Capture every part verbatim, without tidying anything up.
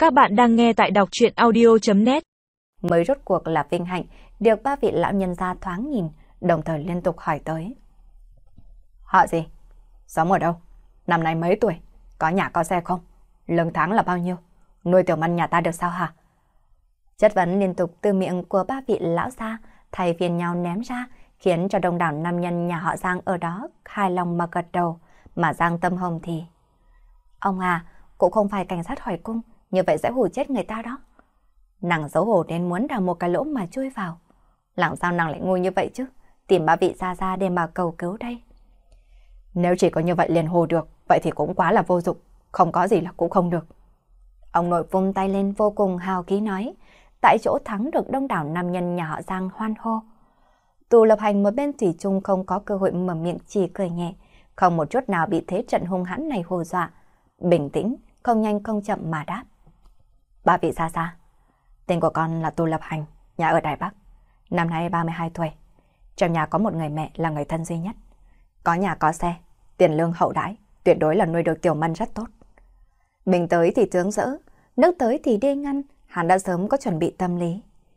Các bạn đang nghe tại đọc truyện audio chấm net. Mới rốt cuộc là vinh hạnh được ba vị lão nhân gia thoáng nhìn, đồng thời liên tục hỏi tới. Họ gì? Sống ở đâu? Năm nay mấy tuổi? Có nhà có xe không? Lương tháng là bao nhiêu? Nuôi tiểu măn nhà ta được sao hả? Chất vấn liên tục từ miệng của ba vị lão gia thay phiên nhau ném ra, khiến cho đông đảo nam nhân nhà họ Giang ở đó hài lòng mà gật đầu, mà Giang Tâm Hồng thì... Ông à, cũng không phải cảnh sát hỏi cung, như vậy sẽ hù chết người ta đó. Nàng xấu hổ đến muốn đào một cái lỗ mà chui vào. Làm sao nàng lại ngu như vậy chứ? Tìm ba vị gia gia để mà cầu cứu đây. Nếu chỉ có như vậy liền hồ được, vậy thì cũng quá là vô dụng, không có gì là cũng không được. Ông nội vung tay lên vô cùng hào khí nói, tại chỗ thắng được đông đảo nam nhân nhà họ Giang hoan hô. Tù Lập Hành một bên thủy chung không có cơ hội mở miệng, chỉ cười nhẹ, không một chút nào bị thế trận hung hãn này hù dọa. Bình tĩnh, không nhanh không chậm mà đáp. Ba vị gia gia, tên của con là Tù Lập Hành, nhà ở Đài Bắc, năm nay ba mươi hai tuổi. Trong nhà có một người mẹ là người thân duy nhất. Có nhà có xe, tiền lương hậu đãi, tuyệt đối là nuôi được tiểu mân rất tốt. Mình tới thì tướng rỡ, nước tới thì đê ngăn, hắn đã sớm có chuẩn bị tâm lý.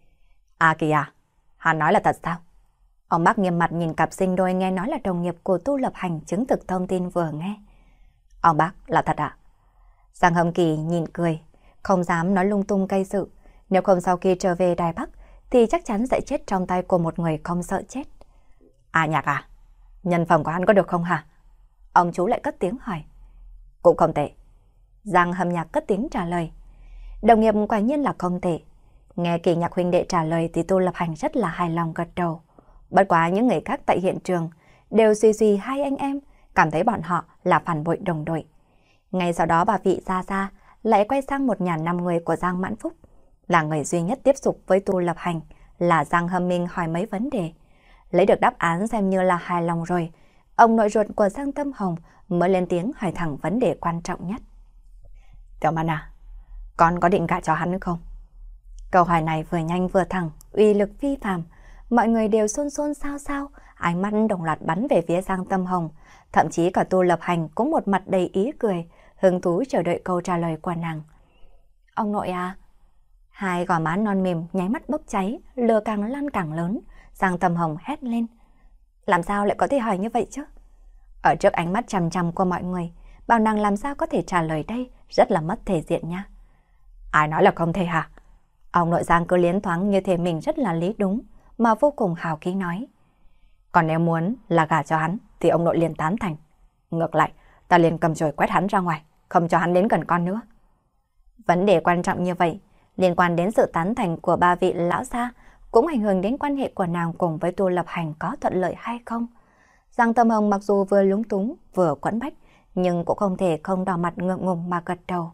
À kìa, hắn nói là thật sao? Ông bác nghiêm mặt nhìn cặp sinh đôi nghe nói là đồng nghiệp của Tu Lập Hành chứng thực thông tin vừa nghe. Ông bác là thật ạ? À? Giang Hâm Kỳ nhìn cười, không dám nói lung tung gây sự. Nếu không sau khi trở về Đài Bắc thì chắc chắn sẽ chết trong tay của một người không sợ chết. À Nhạc à, nhân phẩm của hắn có được không hả? Ông chú lại cất tiếng hỏi. Cũng không tệ. Giang Hâm Nhạc cất tiếng trả lời. Đồng nghiệp quả nhiên là không tệ. Nghe Kỳ Nhạc huynh đệ trả lời thì Tu Lập Hành rất là hài lòng gật đầu. Bất quá những người khác tại hiện trường đều suy suy hai anh em, cảm thấy bọn họ là phản bội đồng đội. Ngay sau đó bà vị gia gia lại quay sang một nhà năm người của Giang Mãn Phúc. Là người duy nhất tiếp xúc với Tu Lập Hành là Giang Hâm Minh hỏi mấy vấn đề. Lấy được đáp án xem như là hài lòng rồi, ông nội ruột của Giang Tâm Hồng mới lên tiếng hỏi thẳng vấn đề quan trọng nhất. Tiểu Mân à, con có định gả cho hắn không? Câu hỏi này vừa nhanh vừa thẳng, uy lực phi phàm. Mọi người đều xôn xôn xao xao, ánh mắt đồng loạt bắn về phía Giang Tâm Hồng. Thậm chí cả Tu Lập Hành cũng một mặt đầy ý cười, hứng thú chờ đợi câu trả lời của nàng. Ông nội à? Hai gò má non mềm nháy mắt bốc cháy, lửa càng lan càng lớn. Giang Tâm Hồng hét lên. Làm sao lại có thể hỏi như vậy chứ? Ở trước ánh mắt chằm chằm của mọi người, bảo nàng làm sao có thể trả lời đây, rất là mất thể diện nha. Ai nói là không thể hả? Ông nội Giang cứ liến thoáng như thể mình rất là lý đúng, mà vô cùng hào khí nói. Còn nếu muốn là gả cho hắn thì ông nội liền tán thành. Ngược lại, ta liền cầm chổi quét hắn ra ngoài, không cho hắn đến gần con nữa. Vấn đề quan trọng như vậy, liên quan đến sự tán thành của ba vị lão gia, cũng ảnh hưởng đến quan hệ của nàng cùng với Tu Lập Hành có thuận lợi hay không. Giang Tâm Hồng mặc dù vừa lúng túng, vừa quẫn bách, nhưng cũng không thể không đỏ mặt ngượng ngùng mà gật đầu.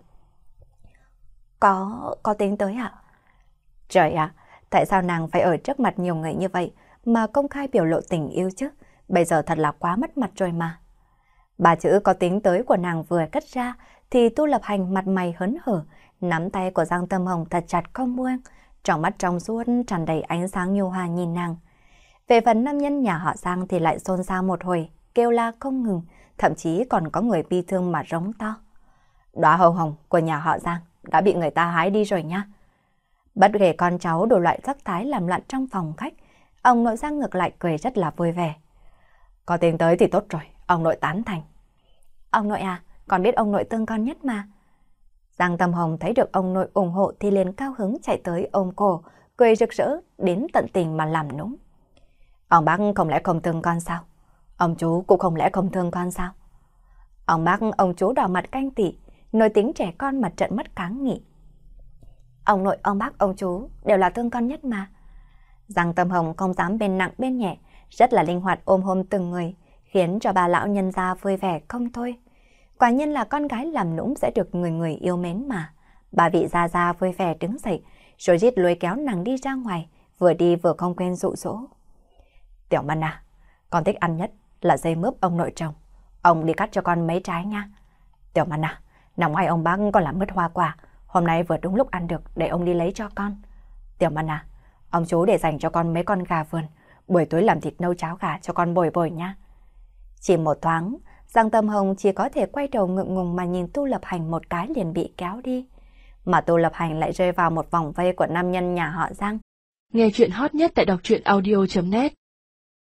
Có, có tính tới ạ? Trời ạ, tại sao nàng phải ở trước mặt nhiều người như vậy mà công khai biểu lộ tình yêu chứ? Bây giờ thật là quá mất mặt rồi mà. Ba chữ có tính tới của nàng vừa cất ra thì Tu Lập Hành mặt mày hớn hở, nắm tay của Giang Tâm Hồng thật chặt không buông, trong mắt trong suốt tràn đầy ánh sáng nhu hòa nhìn nàng. Về phần nam nhân nhà họ Giang thì lại xôn xao một hồi, kêu la không ngừng, thậm chí còn có người bi thương mà rống to. Đóa hồng hồng của nhà họ Giang đã bị người ta hái đi rồi nha. Bất kể con cháu đủ loại sắc thái làm loạn trong phòng khách, ông nội Giang ngược lại cười rất là vui vẻ. Có tiền tới thì tốt rồi, ông nội tán thành. Ông nội à, con biết ông nội thương con nhất mà. Giang Tâm Hồng thấy được ông nội ủng hộ thì liền cao hứng chạy tới ôm cổ, cười rực rỡ đến tận tình mà làm nũng. Ông bác không lẽ không thương con sao? Ông chú cũng không lẽ không thương con sao? Ông bác, ông chú đỏ mặt canh tị, nổi tính trẻ con mà trợn mắt kháng nghị. Ông nội, ông bác, ông chú đều là thương con nhất mà. Giang Tâm Hồng không dám bên nặng bên nhẹ, rất là linh hoạt ôm hôn từng người, khiến cho bà lão nhân gia vui vẻ không thôi. Quả nhiên là con gái làm nũng sẽ được người người yêu mến mà. Bà vị gia gia vui vẻ đứng dậy, rồi rít lôi kéo nàng đi ra ngoài, vừa đi vừa không quên dụ dỗ. Tiểu Mân à, con thích ăn nhất là dây mướp ông nội trồng. Ông đi cắt cho con mấy trái nha. Tiểu Mân à, năm ngoái ông bác còn làm mứt hoa quả, hôm nay vừa đúng lúc ăn được, để ông đi lấy cho con. Tiểu Mân à, ông chú để dành cho con mấy con gà vườn, buổi tối làm thịt nâu cháo gà cho con bồi bồi nha. Chỉ một thoáng, Giang Tâm Hồng chỉ có thể quay đầu ngượng ngùng mà nhìn Tu Lập Hành một cái liền bị kéo đi. mà Tô Lập Hành lại rơi vào một vòng vây của nam nhân nhà họ Giang. Nghe chuyện hot nhất tại đọc truyện audio chấm net.